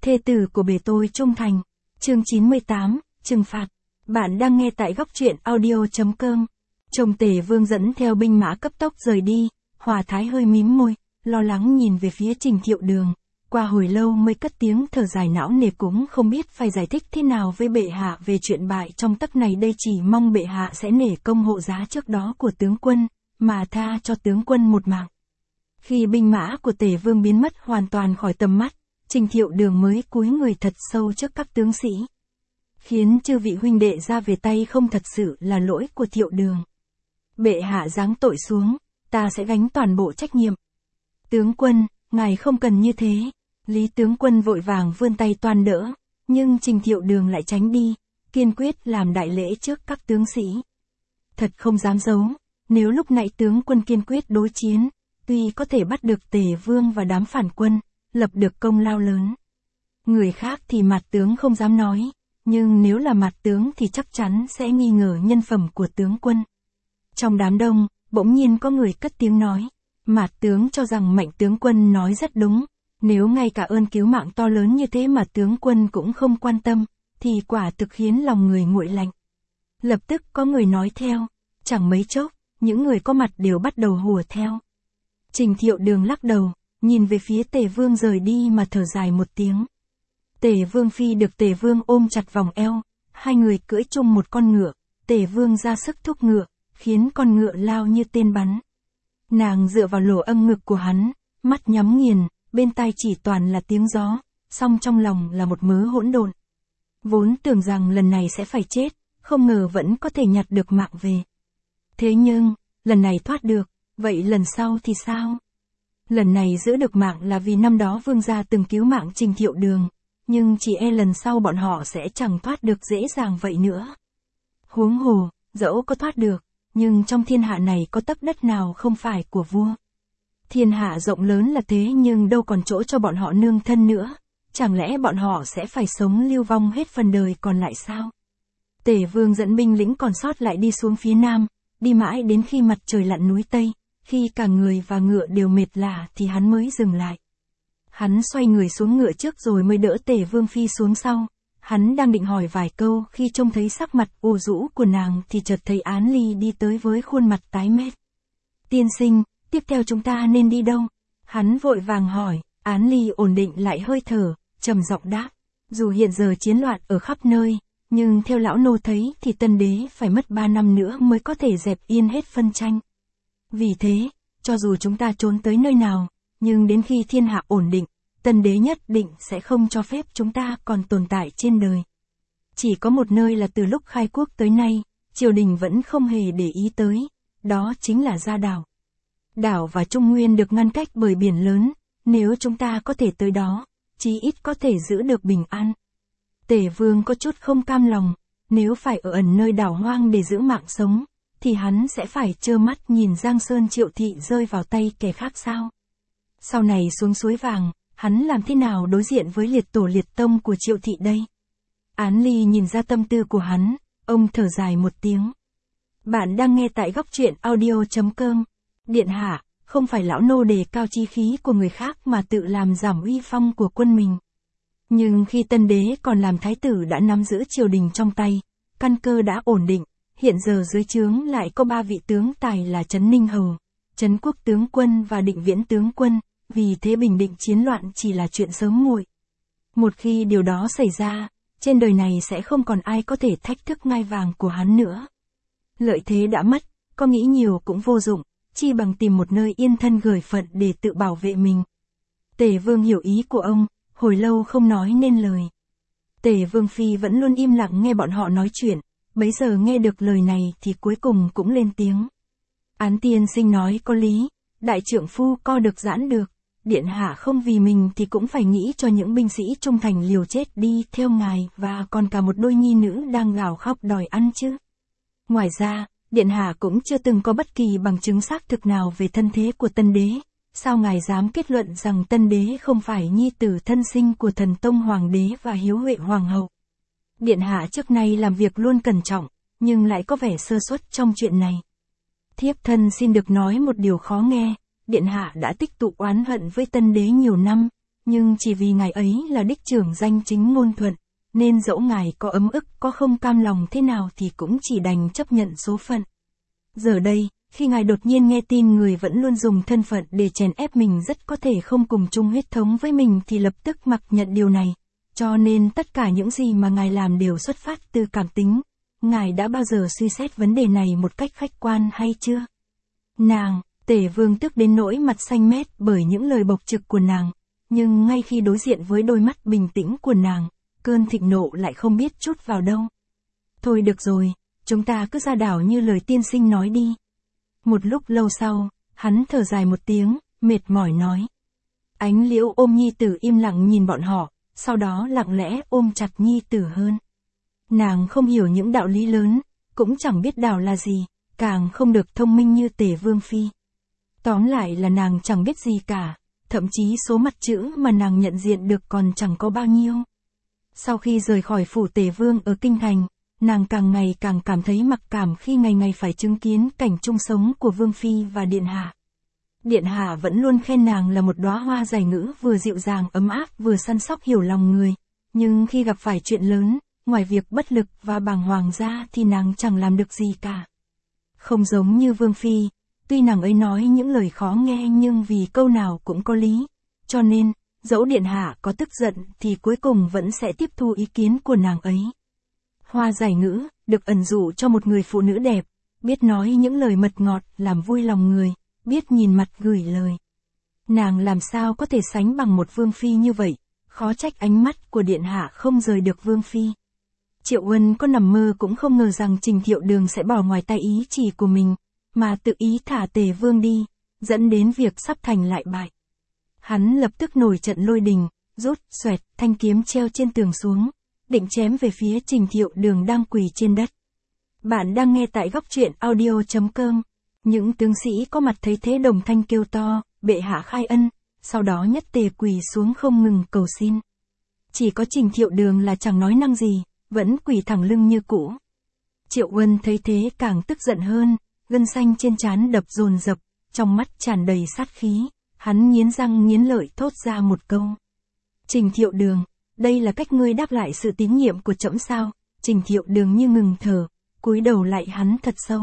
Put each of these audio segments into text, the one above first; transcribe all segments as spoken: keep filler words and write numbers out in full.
Thê tử của bề tôi trung thành. Chương chín mươi tám, trừng phạt. Bạn đang nghe tại góc truyện audio chấm com. Chồng Tề Vương dẫn theo binh mã cấp tốc rời đi, Hòa Thái hơi mím môi, lo lắng nhìn về phía Trình Thiệu Đường. Qua hồi lâu mới cất tiếng thở dài não nề, cũng không biết phải giải thích thế nào với bệ hạ về chuyện bại trong tấc này đây, chỉ mong bệ hạ sẽ nể công hộ giá trước đó của tướng quân, mà tha cho tướng quân một mạng. Khi binh mã của Tề Vương biến mất hoàn toàn khỏi tầm mắt, Trình Thiệu Đường mới cúi người thật sâu trước các tướng sĩ. Khiến chư vị huynh đệ ra về tay không thật sự là lỗi của Thiệu Đường. Bệ hạ giáng tội xuống, ta sẽ gánh toàn bộ trách nhiệm. Tướng quân, ngài không cần như thế. Lý tướng quân vội vàng vươn tay toan đỡ, nhưng Trình Thiệu Đường lại tránh đi, kiên quyết làm đại lễ trước các tướng sĩ. Thật không dám giấu, nếu lúc nãy tướng quân kiên quyết đối chiến, tuy có thể bắt được Tề Vương và đám phản quân, lập được công lao lớn. Người khác thì Mạt tướng không dám nói, nhưng nếu là Mạt tướng thì chắc chắn sẽ nghi ngờ nhân phẩm của tướng quân. Trong đám đông, bỗng nhiên có người cất tiếng nói, Mạt tướng cho rằng Mạnh tướng quân nói rất đúng, nếu ngay cả ơn cứu mạng to lớn như thế mà tướng quân cũng không quan tâm, thì quả thực khiến lòng người nguội lạnh. Lập tức có người nói theo, chẳng mấy chốc, những người có mặt đều bắt đầu hùa theo. Trình Thiệu Đường lắc đầu, nhìn về phía Tề Vương rời đi mà thở dài một tiếng. Tề Vương phi được Tề Vương ôm chặt vòng eo, hai người cưỡi chung một con ngựa, Tề Vương ra sức thúc ngựa, khiến con ngựa lao như tên bắn. Nàng dựa vào lỗ âm ngực của hắn, mắt nhắm nghiền, bên tai chỉ toàn là tiếng gió, song trong lòng là một mớ hỗn độn. Vốn tưởng rằng lần này sẽ phải chết, không ngờ vẫn có thể nhặt được mạng về. Thế nhưng, lần này thoát được, vậy lần sau thì sao? Lần này giữ được mạng là vì năm đó vương gia từng cứu mạng Trình Thiệu Đường, nhưng chỉ e lần sau bọn họ sẽ chẳng thoát được dễ dàng vậy nữa. Huống hồ, dẫu có thoát được, nhưng trong thiên hạ này có tấc đất nào không phải của vua. Thiên hạ rộng lớn là thế nhưng đâu còn chỗ cho bọn họ nương thân nữa, chẳng lẽ bọn họ sẽ phải sống lưu vong hết phần đời còn lại sao? Tề Vương dẫn binh lĩnh còn sót lại đi xuống phía nam, đi mãi đến khi mặt trời lặn núi Tây, khi cả người và ngựa đều mệt lả thì hắn mới dừng lại. Hắn xoay người xuống ngựa trước rồi mới đỡ Tề Vương phi xuống sau. Hắn đang định hỏi vài câu khi trông thấy sắc mặt u rũ của nàng thì chợt thấy Án Ly đi tới với khuôn mặt tái mét. Tiên sinh, tiếp theo chúng ta nên đi đâu? Hắn vội vàng hỏi. Án Ly ổn định lại hơi thở, trầm giọng đáp. Dù hiện giờ chiến loạn ở khắp nơi, nhưng theo lão nô thấy thì Tân Đế phải mất ba năm nữa mới có thể dẹp yên hết phân tranh. Vì thế, cho dù chúng ta trốn tới nơi nào, nhưng đến khi thiên hạ ổn định, Tân Đế nhất định sẽ không cho phép chúng ta còn tồn tại trên đời. Chỉ có một nơi là từ lúc khai quốc tới nay, triều đình vẫn không hề để ý tới, đó chính là Gia Đảo. Đảo và Trung Nguyên được ngăn cách bởi biển lớn, nếu chúng ta có thể tới đó, chí ít có thể giữ được bình an. Tề Vương có chút không cam lòng, nếu phải ở ẩn nơi đảo hoang để giữ mạng sống, thì hắn sẽ phải trơ mắt nhìn Giang Sơn Triệu Thị rơi vào tay kẻ khác sao? Sau này xuống suối vàng, hắn làm thế nào đối diện với liệt tổ liệt tông của Triệu Thị đây? Án Ly nhìn ra tâm tư của hắn, ông thở dài một tiếng. Bạn đang nghe tại góc truyện audio chấm com. Điện hạ, không phải lão nô đề cao chi khí của người khác mà tự làm giảm uy phong của quân mình. Nhưng khi Tân Đế còn làm thái tử đã nắm giữ triều đình trong tay, căn cơ đã ổn định, hiện giờ dưới trướng lại có ba vị tướng tài là Trấn Ninh Hầu, Trấn Quốc tướng quân và Định Viễn tướng quân, vì thế bình định chiến loạn chỉ là chuyện sớm muộn. Một khi điều đó xảy ra, trên đời này sẽ không còn ai có thể thách thức ngai vàng của hắn nữa. Lợi thế đã mất, có nghĩ nhiều cũng vô dụng, chi bằng tìm một nơi yên thân gởi phận để tự bảo vệ mình. Tề Vương hiểu ý của ông, hồi lâu không nói nên lời. Tề Vương phi vẫn luôn im lặng nghe bọn họ nói chuyện, bấy giờ nghe được lời này thì cuối cùng cũng lên tiếng. Án tiên sinh nói có lý, đại trượng phu co được giãn được, điện hạ không vì mình thì cũng phải nghĩ cho những binh sĩ trung thành liều chết đi theo ngài và còn cả một đôi nhi nữ đang gào khóc đòi ăn chứ. Ngoài ra, điện hạ cũng chưa từng có bất kỳ bằng chứng xác thực nào về thân thế của Tân Đế, sao ngài dám kết luận rằng Tân Đế không phải nhi tử thân sinh của Thần Tông Hoàng đế và Hiếu Huệ Hoàng hậu? Điện hạ trước nay làm việc luôn cẩn trọng, nhưng lại có vẻ sơ suất trong chuyện này. Thiếp thân xin được nói một điều khó nghe, điện hạ đã tích tụ oán hận với Tân Đế nhiều năm, nhưng chỉ vì ngài ấy là đích trưởng danh chính ngôn thuận, nên dẫu ngài có ấm ức có không cam lòng thế nào thì cũng chỉ đành chấp nhận số phận. Giờ đây, khi ngài đột nhiên nghe tin người vẫn luôn dùng thân phận để chèn ép mình rất có thể không cùng chung huyết thống với mình thì lập tức mặc nhận điều này, cho nên tất cả những gì mà ngài làm đều xuất phát từ cảm tính. Ngài đã bao giờ suy xét vấn đề này một cách khách quan hay chưa? Nàng, Tể Vương tức đến nỗi mặt xanh mét bởi những lời bộc trực của nàng, nhưng ngay khi đối diện với đôi mắt bình tĩnh của nàng, cơn thịnh nộ lại không biết trút vào đâu. Thôi được rồi, chúng ta cứ ra đảo như lời tiên sinh nói đi. Một lúc lâu sau, hắn thở dài một tiếng, mệt mỏi nói. Ánh Liễu ôm nhi tử im lặng nhìn bọn họ, sau đó lặng lẽ ôm chặt nhi tử hơn. Nàng không hiểu những đạo lý lớn, cũng chẳng biết đảo là gì, càng không được thông minh như Tể Vương Phi. Tóm lại là nàng chẳng biết gì cả, thậm chí số mặt chữ mà nàng nhận diện được còn chẳng có bao nhiêu. Sau khi rời khỏi phủ Tể Vương ở Kinh Thành, nàng càng ngày càng cảm thấy mặc cảm khi ngày ngày phải chứng kiến cảnh chung sống của Vương Phi và Điện Hạ. Điện Hạ vẫn luôn khen nàng là một đóa hoa giải ngữ vừa dịu dàng ấm áp vừa săn sóc hiểu lòng người, nhưng khi gặp phải chuyện lớn, ngoài việc bất lực và bàng hoàng ra thì nàng chẳng làm được gì cả. Không giống như Vương Phi, tuy nàng ấy nói những lời khó nghe nhưng vì câu nào cũng có lý, cho nên, dẫu Điện Hạ có tức giận thì cuối cùng vẫn sẽ tiếp thu ý kiến của nàng ấy. Hoa giải ngữ, được ẩn dụ cho một người phụ nữ đẹp, biết nói những lời mật ngọt làm vui lòng người, biết nhìn mặt gửi lời. Nàng làm sao có thể sánh bằng một Vương Phi như vậy, khó trách ánh mắt của Điện Hạ không rời được Vương Phi. Triệu Uân có nằm mơ cũng không ngờ rằng Trình Thiệu Đường sẽ bỏ ngoài tay ý chỉ của mình, mà tự ý thả Tề Vương đi, dẫn đến việc sắp thành lại bại. Hắn lập tức nổi trận lôi đình, rút, xoẹt, thanh kiếm treo trên tường xuống, định chém về phía Trình Thiệu Đường đang quỳ trên đất. Bạn đang nghe tại góc truyện audio chấm com. Những tướng sĩ có mặt thấy thế đồng thanh kêu to, bệ hạ khai ân, sau đó nhất tề quỳ xuống không ngừng cầu xin. Chỉ có Trình Thiệu Đường là chẳng nói năng gì, vẫn quỳ thẳng lưng như cũ. Triệu Uân thấy thế càng tức giận hơn, gân xanh trên trán đập dồn dập, trong mắt tràn đầy sát khí, hắn nghiến răng nghiến lợi thốt ra một câu. Trình Thiệu Đường, đây là cách ngươi đáp lại sự tín nhiệm của trẫm sao? Trình Thiệu Đường như ngừng thở, cúi đầu lại hắn thật sâu.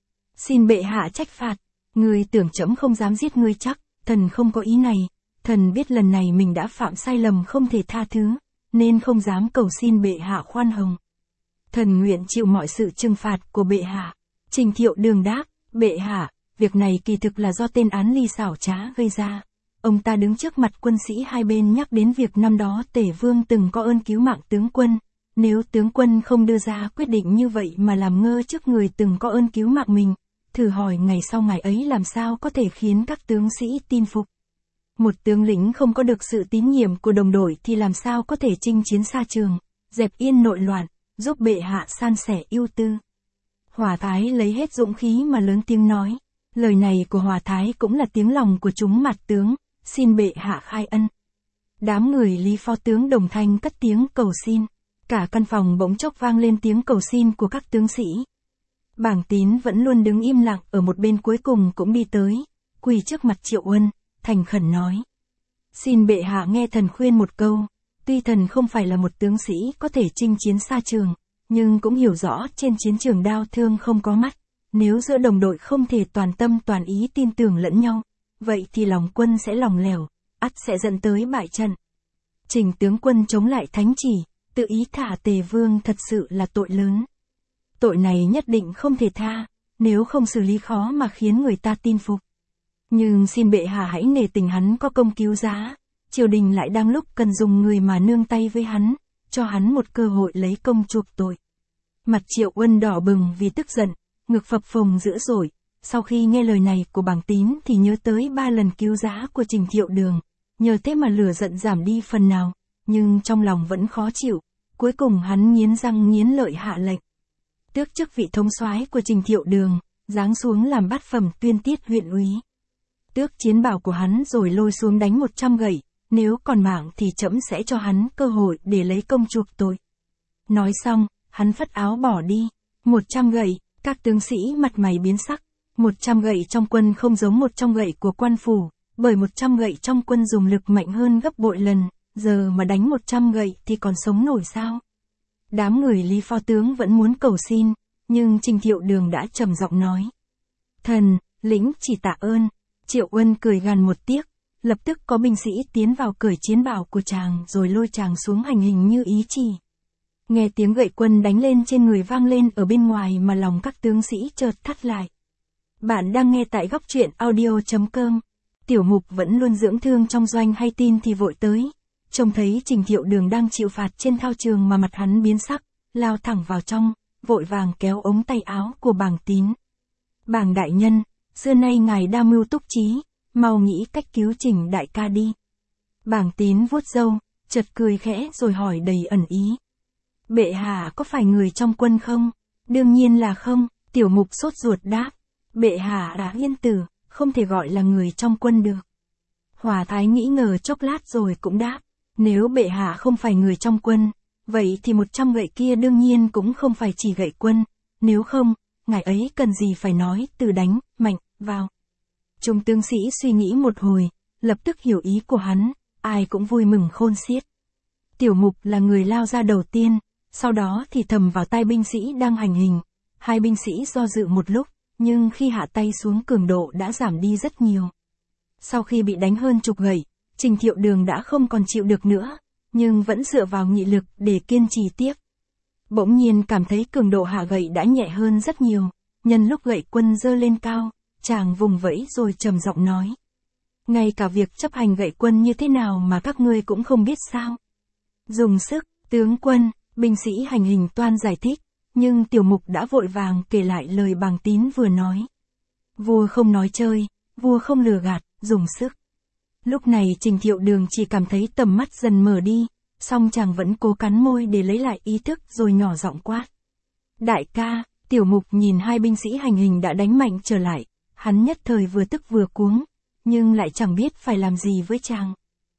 Xin bệ hạ trách phạt, ngươi tưởng trẫm không dám giết ngươi chắc, thần không có ý này, thần biết lần này mình đã phạm sai lầm không thể tha thứ, nên không dám cầu xin bệ hạ khoan hồng. Thần nguyện chịu mọi sự trừng phạt của bệ hạ. Trình Thiệu Đường đáp, bệ hạ, việc này kỳ thực là do tên Án Ly xảo trá gây ra. Ông ta đứng trước mặt quân sĩ hai bên nhắc đến việc năm đó Tể Vương từng có ơn cứu mạng tướng quân. Nếu tướng quân không đưa ra quyết định như vậy mà làm ngơ trước người từng có ơn cứu mạng mình, thử hỏi ngày sau ngày ấy làm sao có thể khiến các tướng sĩ tin phục. Một tướng lĩnh không có được sự tín nhiệm của đồng đội thì làm sao có thể chinh chiến xa trường, dẹp yên nội loạn, giúp bệ hạ san sẻ ưu tư. Hỏa Thái lấy hết dũng khí mà lớn tiếng nói, lời này của Hỏa Thái cũng là tiếng lòng của chúng mặt tướng, xin bệ hạ khai ân. Đám người Lý Phó tướng đồng thanh cất tiếng cầu xin, cả căn phòng bỗng chốc vang lên tiếng cầu xin của các tướng sĩ. Bảng Tín vẫn luôn đứng im lặng ở một bên cuối cùng cũng đi tới, quỳ trước mặt Triệu Uân, thành khẩn nói. Xin bệ hạ nghe thần khuyên một câu, tuy thần không phải là một tướng sĩ có thể chinh chiến xa trường, nhưng cũng hiểu rõ trên chiến trường đao thương không có mắt, nếu giữa đồng đội không thể toàn tâm toàn ý tin tưởng lẫn nhau, vậy thì lòng quân sẽ lòng lẻo, ắt sẽ dẫn tới bại trận. Trình tướng quân chống lại thánh chỉ, tự ý thả Tề Vương thật sự là tội lớn. Tội này nhất định không thể tha, nếu không xử lý khó mà khiến người ta tin phục. Nhưng xin bệ hạ hãy nể tình hắn có công cứu giá, triều đình lại đang lúc cần dùng người mà nương tay với hắn, cho hắn một cơ hội lấy công chuộc tội. Mặt Triệu Uân đỏ bừng vì tức giận, ngực phập phồng dữ dội, sau khi nghe lời này của Bảng Tín thì nhớ tới ba lần cứu giá của Trình Thiệu Đường, nhờ thế mà lửa giận giảm đi phần nào, nhưng trong lòng vẫn khó chịu, cuối cùng hắn nghiến răng nghiến lợi hạ lệnh. Tước chức vị thống soái của Trình Thiệu Đường, giáng xuống làm bát phẩm tuyên tiết huyện úy. Tước chiến bào của hắn rồi lôi xuống đánh một trăm gậy, nếu còn mạng thì trẫm sẽ cho hắn cơ hội để lấy công chuộc tội. Nói xong, hắn phất áo bỏ đi. Một trăm gậy, các tướng sĩ mặt mày biến sắc. Một trăm gậy trong quân không giống một trăm gậy của quan phủ, bởi một trăm gậy trong quân dùng lực mạnh hơn gấp bội lần, giờ mà đánh một trăm gậy thì còn sống nổi sao? Đám người Lý phó tướng vẫn muốn cầu xin, nhưng Trình Thiệu Đường đã trầm giọng nói. Thần, lĩnh chỉ tạ ơn. Triệu Uân cười gằn một tiếc, lập tức có binh sĩ tiến vào cởi chiến bào của chàng rồi lôi chàng xuống hành hình như ý chỉ. Nghe tiếng gậy quân đánh lên trên người vang lên ở bên ngoài mà lòng các tướng sĩ chợt thắt lại. Bạn đang nghe tại góc truyện audio chấm com. Tiểu Mục vẫn luôn dưỡng thương trong doanh hay tin thì vội tới. Trông thấy Trình Thiệu Đường đang chịu phạt trên thao trường mà mặt hắn biến sắc, lao thẳng vào trong, vội vàng kéo ống tay áo của Bàng Tín. Bàng đại nhân, xưa nay ngài đa mưu túc trí, mau nghĩ cách cứu Trình đại ca đi. Bàng Tín vuốt râu, chợt cười khẽ rồi hỏi đầy ẩn ý. Bệ hạ có phải người trong quân không? Đương nhiên là không, Tiểu Mục sốt ruột đáp. Bệ hạ đã yên tử, không thể gọi là người trong quân được. Hòa Thái nghĩ ngờ chốc lát rồi cũng đáp. Nếu bệ hạ không phải người trong quân, vậy thì một trăm gậy kia đương nhiên cũng không phải chỉ gậy quân, nếu không, ngài ấy cần gì phải nói từ đánh, mạnh, vào. Trung tướng sĩ suy nghĩ một hồi, lập tức hiểu ý của hắn, ai cũng vui mừng khôn xiết. Tiểu Mục là người lao ra đầu tiên, sau đó thì thầm vào tai binh sĩ đang hành hình. Hai binh sĩ do dự một lúc, nhưng khi hạ tay xuống cường độ đã giảm đi rất nhiều. Sau khi bị đánh hơn chục gậy, Trình Thiệu Đường đã không còn chịu được nữa, nhưng vẫn dựa vào nghị lực để kiên trì tiếp. Bỗng nhiên cảm thấy cường độ hạ gậy đã nhẹ hơn rất nhiều, nhân lúc gậy quân giơ lên cao, chàng vùng vẫy rồi trầm giọng nói. Ngay cả việc chấp hành gậy quân như thế nào mà các ngươi cũng không biết sao? Dùng sức, tướng quân, binh sĩ hành hình toan giải thích, nhưng Tiểu Mục đã vội vàng kể lại lời Bàng Tín vừa nói. Vua không nói chơi, vua không lừa gạt, dùng sức. Lúc này Trình Thiệu Đường chỉ cảm thấy tầm mắt dần mở đi, song chàng vẫn cố cắn môi để lấy lại ý thức rồi nhỏ giọng quát. Đại ca, Tiểu Mục nhìn hai binh sĩ hành hình đã đánh mạnh trở lại, hắn nhất thời vừa tức vừa cuống, nhưng lại chẳng biết phải làm gì với chàng.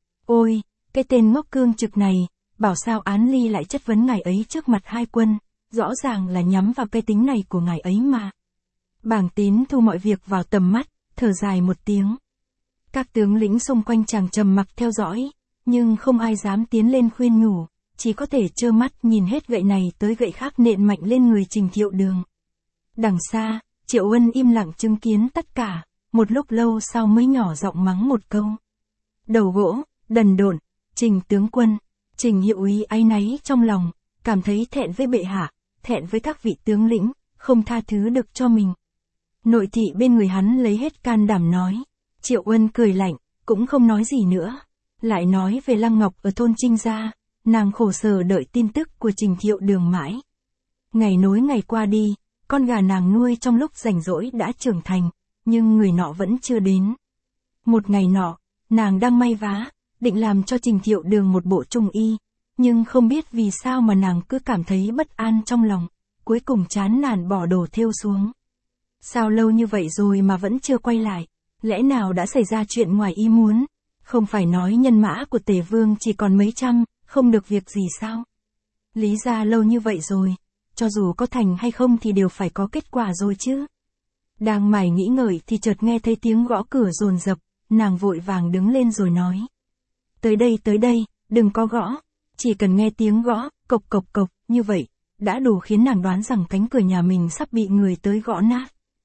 Ôi, cái tên ngốc cương trực này, bảo sao Án Ly lại chất vấn ngài ấy trước mặt hai quân, rõ ràng là nhắm vào cái tính này của ngài ấy mà. Bàng Tín thu mọi việc vào tầm mắt, thở dài một tiếng. Các tướng lĩnh xung quanh chàng trầm mặc theo dõi, nhưng không ai dám tiến lên khuyên nhủ, chỉ có thể trơ mắt nhìn hết gậy này tới gậy khác nện mạnh lên người Trình Thiệu Đường. Đằng xa, Triệu Uân im lặng chứng kiến tất cả, một lúc lâu sau mới nhỏ giọng mắng một câu. Đầu gỗ, đần độn, Trình tướng quân, Trình hiệu úy áy náy trong lòng, cảm thấy thẹn với bệ hạ, thẹn với các vị tướng lĩnh, không tha thứ được cho mình. Nội thị bên người hắn lấy hết can đảm nói. Triệu Uân cười lạnh, cũng không nói gì nữa. Lại nói về Lăng Ngọc ở thôn Trinh Gia, nàng khổ sở đợi tin tức của Trình Thiệu Đường mãi. Ngày nối ngày qua đi, con gà nàng nuôi trong lúc rảnh rỗi đã trưởng thành, nhưng người nọ vẫn chưa đến. Một ngày nọ, nàng đang may vá, định làm cho Trình Thiệu Đường một bộ trung y, nhưng không biết vì sao mà nàng cứ cảm thấy bất an trong lòng, cuối cùng chán nản bỏ đồ thêu xuống. Sao lâu như vậy rồi mà vẫn chưa quay lại? Lẽ nào đã xảy ra chuyện ngoài ý muốn? Không phải nói nhân mã của Tề Vương chỉ còn mấy trăm, không được việc gì sao? Lý ra lâu như vậy rồi, cho dù có thành hay không thì đều phải có kết quả rồi chứ. Đang mải nghĩ ngợi thì chợt nghe thấy tiếng gõ cửa dồn dập, nàng vội vàng đứng lên rồi nói. Tới đây tới đây, đừng có gõ, chỉ cần nghe tiếng gõ, cộc cộc cộc, như vậy, đã đủ khiến nàng đoán rằng cánh cửa nhà mình sắp bị người tới gõ nát.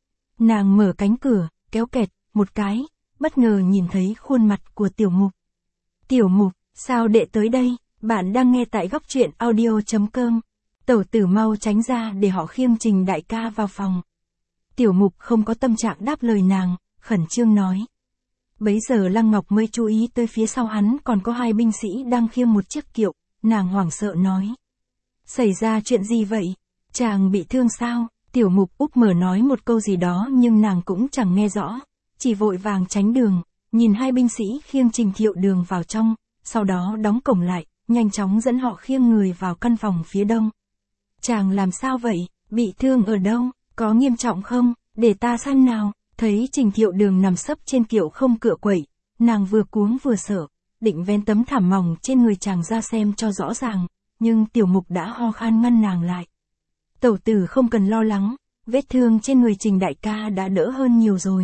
Nàng mở cánh cửa, kéo kẹt, một cái, bất ngờ nhìn thấy khuôn mặt của Tiểu Mục. Tiểu Mục, sao đệ tới đây? Bạn đang nghe tại góc truyện audio chấm com. Tẩu tử mau tránh ra để họ khiêng Trình đại ca vào phòng. Tiểu Mục không có tâm trạng đáp lời nàng, khẩn trương nói. Bấy giờ Lăng Ngọc mới chú ý tới phía sau hắn còn có hai binh sĩ đang khiêng một chiếc kiệu, nàng hoảng sợ nói. Xảy ra chuyện gì vậy? Chàng bị thương sao? Tiểu Mục úp mở nói một câu gì đó nhưng nàng cũng chẳng nghe rõ, chỉ vội vàng tránh đường, nhìn hai binh sĩ khiêng Trình Thiệu Đường vào trong, sau đó đóng cổng lại, nhanh chóng dẫn họ khiêng người vào căn phòng phía đông. Chàng làm sao vậy? Bị thương ở đâu? Có nghiêm trọng không? Để ta xem nào. Thấy Trình Thiệu Đường nằm sấp trên kiệu không cựa quậy, nàng vừa cuống vừa sợ, định vén tấm thảm mỏng trên người chàng ra xem cho rõ ràng, nhưng Tiểu Mục đã ho khan ngăn nàng lại. Tẩu tử không cần lo lắng, vết thương trên người Trình đại ca đã đỡ hơn nhiều rồi.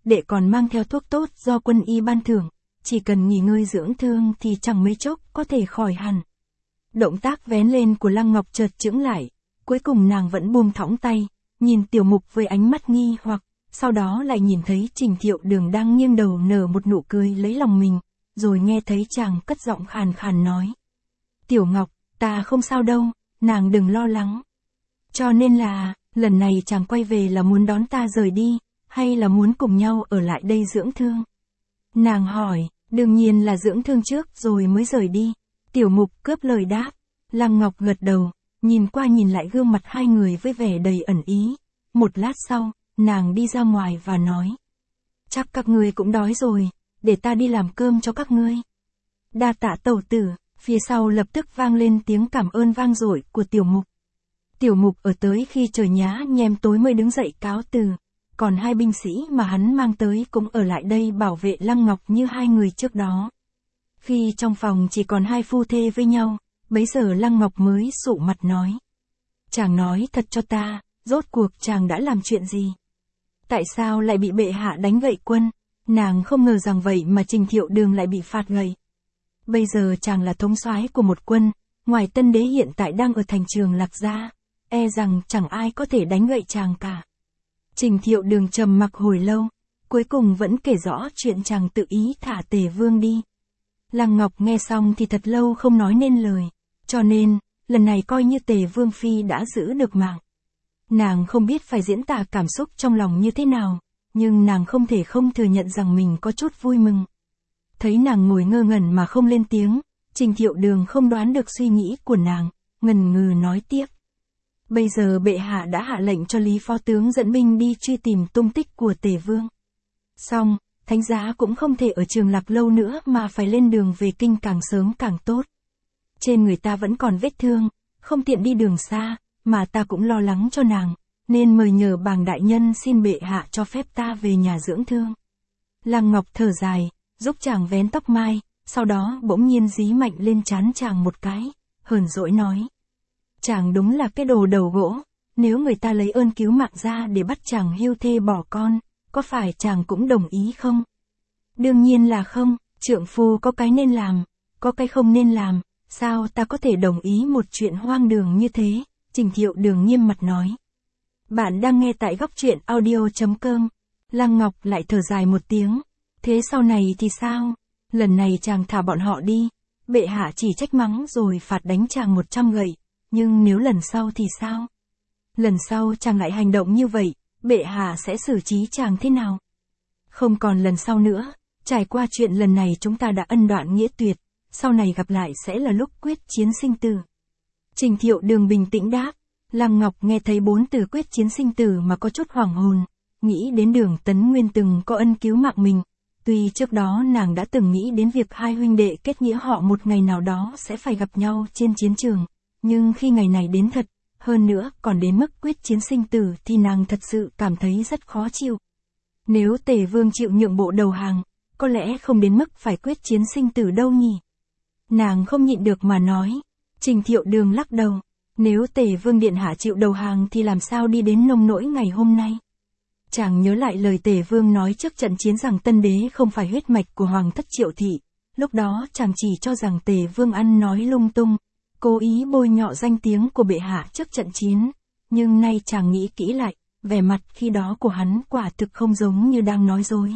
đệ còn mang theo thuốc tốt do quân y ban thưởng, chỉ cần nghỉ ngơi dưỡng thương thì chẳng mấy chốc có thể khỏi hẳn. Động tác vén lên của Lăng Ngọc chợt chững lại, cuối cùng nàng vẫn buông thõng tay, nhìn Tiểu Mục với ánh mắt nghi hoặc, sau đó lại nhìn thấy Trình Thiệu Đường đang nghiêng đầu nở một nụ cười lấy lòng mình, rồi nghe thấy chàng cất giọng khàn khàn nói. Tiểu Ngọc, ta không sao đâu, nàng đừng lo lắng. Cho nên là, lần này chàng quay về là muốn đón ta rời đi, hay là muốn cùng nhau ở lại đây dưỡng thương? Nàng hỏi, đương nhiên là dưỡng thương trước rồi mới rời đi. Tiểu Mục cướp lời đáp. Lăng Ngọc gật đầu, nhìn qua nhìn lại gương mặt hai người với vẻ đầy ẩn ý. Một lát sau, nàng đi ra ngoài và nói. Chắc các ngươi cũng đói rồi, để ta đi làm cơm cho các ngươi. Đa tạ tẩu tử, phía sau lập tức vang lên tiếng cảm ơn vang dội của Tiểu Mục. Tiểu Mục ở tới khi trời nhá nhem tối mới đứng dậy cáo từ, còn hai binh sĩ mà hắn mang tới cũng ở lại đây bảo vệ Lăng Ngọc như hai người trước đó. Khi trong phòng chỉ còn hai phu thê với nhau, bấy giờ Lăng Ngọc mới sụ mặt nói. Chàng nói thật cho ta, rốt cuộc chàng đã làm chuyện gì? Tại sao lại bị bệ hạ đánh gậy quân? Nàng không ngờ rằng vậy mà Trình Thiệu Đường lại bị phạt gậy. Bây giờ chàng là thống soái của một quân, ngoài Tân Đế hiện tại đang ở thành Trường Lạc Gia, e rằng chẳng ai có thể đánh gậy chàng cả. Trình Thiệu Đường trầm mặc hồi lâu, cuối cùng vẫn kể rõ chuyện chàng tự ý thả Tề Vương đi. Lăng Ngọc nghe xong thì thật lâu không nói nên lời, cho nên, lần này coi như Tề Vương Phi đã giữ được mạng. Nàng không biết phải diễn tả cảm xúc trong lòng như thế nào, nhưng nàng không thể không thừa nhận rằng mình có chút vui mừng. Thấy nàng ngồi ngơ ngẩn mà không lên tiếng, Trình Thiệu Đường không đoán được suy nghĩ của nàng, ngần ngừ nói tiếp. Bây giờ bệ hạ đã hạ lệnh cho Lý Phó Tướng dẫn binh đi truy tìm tung tích của Tề Vương. Xong, thánh giá cũng không thể ở Trường Lạc lâu nữa mà phải lên đường về kinh càng sớm càng tốt. Trên người ta vẫn còn vết thương, không tiện đi đường xa, mà ta cũng lo lắng cho nàng, nên mời nhờ bàng đại nhân xin bệ hạ cho phép ta về nhà dưỡng thương. Lăng Ngọc thở dài, giúp chàng vén tóc mai, sau đó bỗng nhiên dí mạnh lên trán chàng một cái, hờn dỗi nói. Chàng đúng là cái đồ đầu gỗ, nếu người ta lấy ơn cứu mạng ra để bắt chàng hiu thê bỏ con, có phải chàng cũng đồng ý không? Đương nhiên là không, trượng phu có cái nên làm, có cái không nên làm, sao ta có thể đồng ý một chuyện hoang đường như thế? Trình Thiệu Đường nghiêm mặt nói. Bạn đang nghe tại góc truyện audio chấm com. Lăng Ngọc lại thở dài một tiếng. Thế sau này thì sao? Lần này chàng thả bọn họ đi, bệ hạ chỉ trách mắng rồi phạt đánh chàng một trăm gậy, nhưng nếu lần sau thì sao? Lần sau chàng lại hành động như vậy, bệ hạ sẽ xử trí chàng thế nào? Không còn lần sau nữa, trải qua chuyện lần này chúng ta đã ân đoạn nghĩa tuyệt, sau này gặp lại sẽ là lúc quyết chiến sinh tử. Trình Thiệu Đường bình tĩnh đáp. Lăng Ngọc nghe thấy bốn từ quyết chiến sinh tử mà có chút hoảng hồn, nghĩ đến Đường Tấn Nguyên từng có ân cứu mạng mình. Tuy trước đó nàng đã từng nghĩ đến việc hai huynh đệ kết nghĩa họ một ngày nào đó sẽ phải gặp nhau trên chiến trường, nhưng khi ngày này đến thật, hơn nữa còn đến mức quyết chiến sinh tử thì nàng thật sự cảm thấy rất khó chịu. Nếu Tề Vương chịu nhượng bộ đầu hàng, có lẽ không đến mức phải quyết chiến sinh tử đâu nhỉ? Nàng không nhịn được mà nói. Trình Thiệu Đường lắc đầu. Nếu Tề Vương Điện Hạ chịu đầu hàng thì làm sao đi đến nông nỗi ngày hôm nay? Chàng nhớ lại lời Tề Vương nói trước trận chiến rằng Tân Đế không phải huyết mạch của Hoàng thất Triệu Thị. Lúc đó chàng chỉ cho rằng Tề Vương ăn nói lung tung, cố ý bôi nhọ danh tiếng của bệ hạ trước trận chiến. Nhưng nay chàng nghĩ kỹ lại, vẻ mặt khi đó của hắn quả thực không giống như đang nói dối.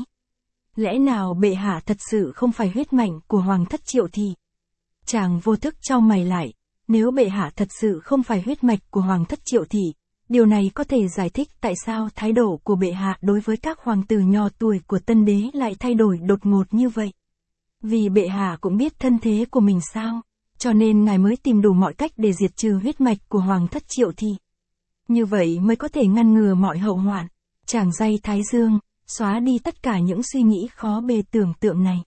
Lẽ nào bệ hạ thật sự không phải huyết mạch của Hoàng thất Triệu Thị? Chàng vô thức chau mày lại, nếu bệ hạ thật sự không phải huyết mạch của Hoàng thất Triệu Thị, điều này có thể giải thích tại sao thái độ của bệ hạ đối với các hoàng tử nhỏ tuổi của Tân Đế lại thay đổi đột ngột như vậy. Vì bệ hạ cũng biết thân thế của mình sao, cho nên ngài mới tìm đủ mọi cách để diệt trừ huyết mạch của Hoàng thất Triệu Thị. Như vậy mới có thể ngăn ngừa mọi hậu hoạn. Chàng day thái dương, xóa đi tất cả những suy nghĩ khó bề tưởng tượng này.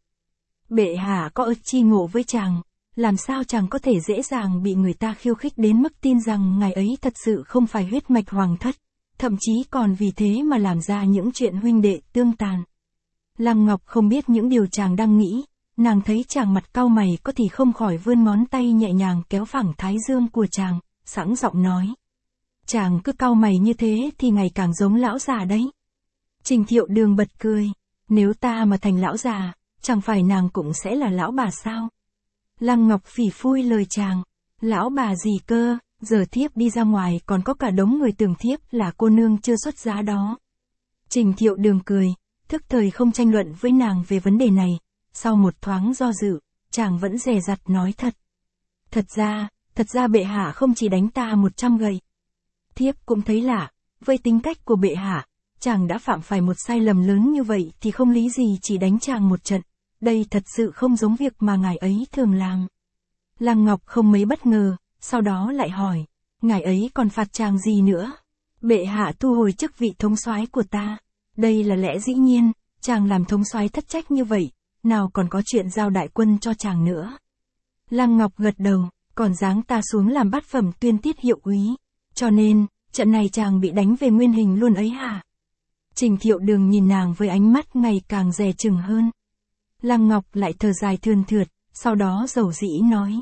Bệ hạ có ơn chi ngộ với chàng, làm sao chàng có thể dễ dàng bị người ta khiêu khích đến mức tin rằng ngài ấy thật sự không phải huyết mạch hoàng thất, thậm chí còn vì thế mà làm ra những chuyện huynh đệ tương tàn. Lăng Ngọc không biết những điều chàng đang nghĩ, nàng thấy chàng mặt cau mày có thì không khỏi vươn ngón tay nhẹ nhàng kéo phẳng thái dương của chàng, sẵn giọng nói. Chàng cứ cau mày như thế thì ngày càng giống lão già đấy. Trình Thiệu Đường bật cười. Nếu ta mà thành lão già, chẳng phải nàng cũng sẽ là lão bà sao? Lăng Ngọc phỉ phui lời chàng. Lão bà gì cơ, giờ thiếp đi ra ngoài còn có cả đống người tưởng thiếp là cô nương chưa xuất giá đó. Trình Thiệu Đường cười, thức thời không tranh luận với nàng về vấn đề này. Sau một thoáng do dự, chàng vẫn dè dặt nói thật. Thật ra, thật ra bệ hạ không chỉ đánh ta một trăm gậy. Thiếp cũng thấy lạ, với tính cách của bệ hạ, chàng đã phạm phải một sai lầm lớn như vậy thì không lý gì chỉ đánh chàng một trận. Đây thật sự không giống việc mà ngài ấy thường làm. Lăng Ngọc không mấy bất ngờ, sau đó lại hỏi, ngài ấy còn phạt chàng gì nữa? Bệ hạ thu hồi chức vị thống soái của ta. Đây là lẽ dĩ nhiên, chàng làm thống soái thất trách như vậy, nào còn có chuyện giao đại quân cho chàng nữa. Lăng Ngọc gật đầu, còn giáng ta xuống làm bát phẩm tuyên tiết hiệu úy. Cho nên, trận này chàng bị đánh về nguyên hình luôn ấy hả? Trình Thiệu Đường nhìn nàng với ánh mắt ngày càng dè chừng hơn. Lăng Ngọc lại thở dài thườn thượt, sau đó dầu dĩ nói.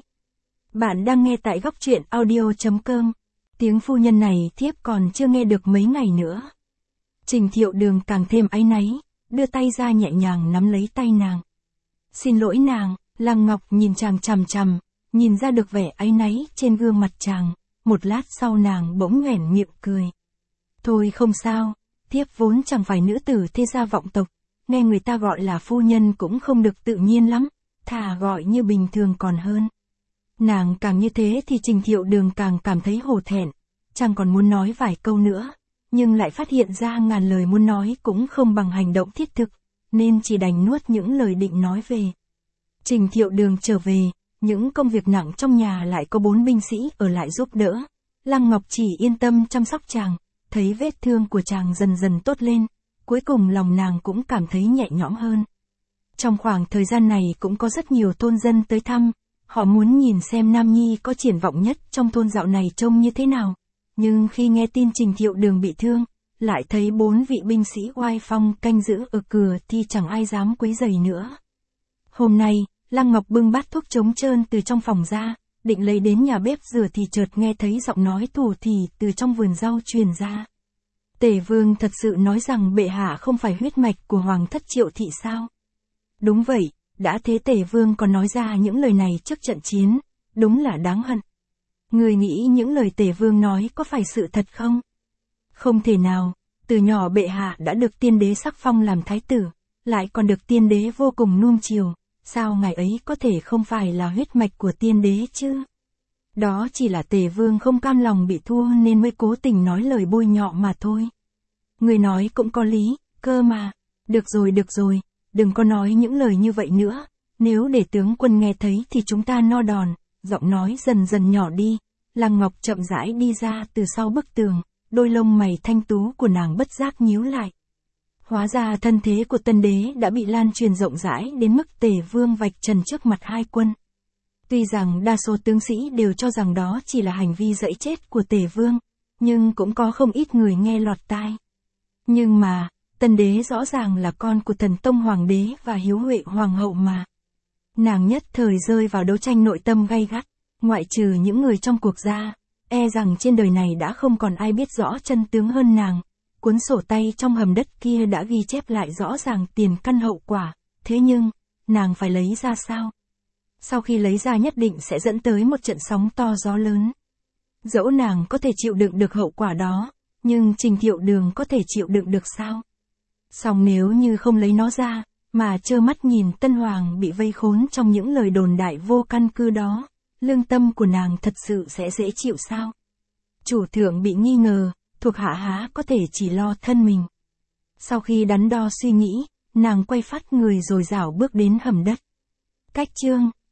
Bạn đang nghe tại góc truyện audio.com. Tiếng phu nhân này thiếp còn chưa nghe được mấy ngày nữa. Trình Thiệu Đường càng thêm áy náy, đưa tay ra nhẹ nhàng nắm lấy tay nàng. Xin lỗi nàng, Lăng Ngọc nhìn chàng chằm chằm, nhìn ra được vẻ áy náy trên gương mặt chàng, một lát sau nàng bỗng nhoẻn miệng cười. Thôi không sao, thiếp vốn chẳng phải nữ tử thế gia vọng tộc, nghe người ta gọi là phu nhân cũng không được tự nhiên lắm, thà gọi như bình thường còn hơn. Nàng càng như thế thì Trình Thiệu Đường càng cảm thấy hổ thẹn, chàng còn muốn nói vài câu nữa, nhưng lại phát hiện ra ngàn lời muốn nói cũng không bằng hành động thiết thực, nên chỉ đành nuốt những lời định nói về. Trình Thiệu Đường trở về, những công việc nặng trong nhà lại có bốn binh sĩ ở lại giúp đỡ. Lăng Ngọc chỉ yên tâm chăm sóc chàng, thấy vết thương của chàng dần dần tốt lên, cuối cùng lòng nàng cũng cảm thấy nhẹ nhõm hơn. Trong khoảng thời gian này cũng có rất nhiều thôn dân tới thăm, họ muốn nhìn xem Nam Nhi có triển vọng nhất trong thôn dạo này trông như thế nào. Nhưng khi nghe tin Trình Thiệu Đường bị thương, lại thấy bốn vị binh sĩ oai phong canh giữ ở cửa thì chẳng ai dám quấy rầy nữa. Hôm nay, Lăng Ngọc bưng bát thuốc trống trơn từ trong phòng ra, định lấy đến nhà bếp rửa thì chợt nghe thấy giọng nói thủ thỉ từ trong vườn rau truyền ra. Tề Vương thật sự nói rằng bệ hạ không phải huyết mạch của Hoàng thất Triệu thị sao? Đúng vậy, đã thế Tề Vương còn nói ra những lời này trước trận chiến, đúng là đáng hận. Người nghĩ những lời Tề Vương nói có phải sự thật không? Không thể nào, từ nhỏ bệ hạ đã được tiên đế sắc phong làm thái tử, lại còn được tiên đế vô cùng nuông chiều, sao ngài ấy có thể không phải là huyết mạch của tiên đế chứ? Đó chỉ là Tề Vương không cam lòng bị thua nên mới cố tình nói lời bôi nhọ mà thôi. Người nói cũng có lý, cơ mà. Được rồi được rồi, đừng có nói những lời như vậy nữa, nếu để tướng quân nghe thấy thì chúng ta no đòn. Giọng nói dần dần nhỏ đi, Lăng Ngọc chậm rãi đi ra từ sau bức tường, đôi lông mày thanh tú của nàng bất giác nhíu lại. Hóa ra thân thế của tân đế đã bị lan truyền rộng rãi đến mức Tề Vương vạch trần trước mặt hai quân. Tuy rằng đa số tướng sĩ đều cho rằng đó chỉ là hành vi dẫy chết của Tề Vương, nhưng cũng có không ít người nghe lọt tai. Nhưng mà, tân đế rõ ràng là con của Thần Tông Hoàng đế và Hiếu Huệ Hoàng hậu mà. Nàng nhất thời rơi vào đấu tranh nội tâm gay gắt, ngoại trừ những người trong cuộc ra, e rằng trên đời này đã không còn ai biết rõ chân tướng hơn nàng. Cuốn sổ tay trong hầm đất kia đã ghi chép lại rõ ràng tiền căn hậu quả, thế nhưng, nàng phải lấy ra sao? Sau khi lấy ra nhất định sẽ dẫn tới một trận sóng to gió lớn. Dẫu nàng có thể chịu đựng được hậu quả đó, nhưng Trình Thiệu Đường có thể chịu đựng được sao? Song nếu như không lấy nó ra, mà trơ mắt nhìn Tân Hoàng bị vây khốn trong những lời đồn đại vô căn cứ đó, lương tâm của nàng thật sự sẽ dễ chịu sao? Chủ thượng bị nghi ngờ, thuộc hạ há có thể chỉ lo thân mình. Sau khi đắn đo suy nghĩ, nàng quay phát người rồi rảo bước đến hầm đất. Cách chương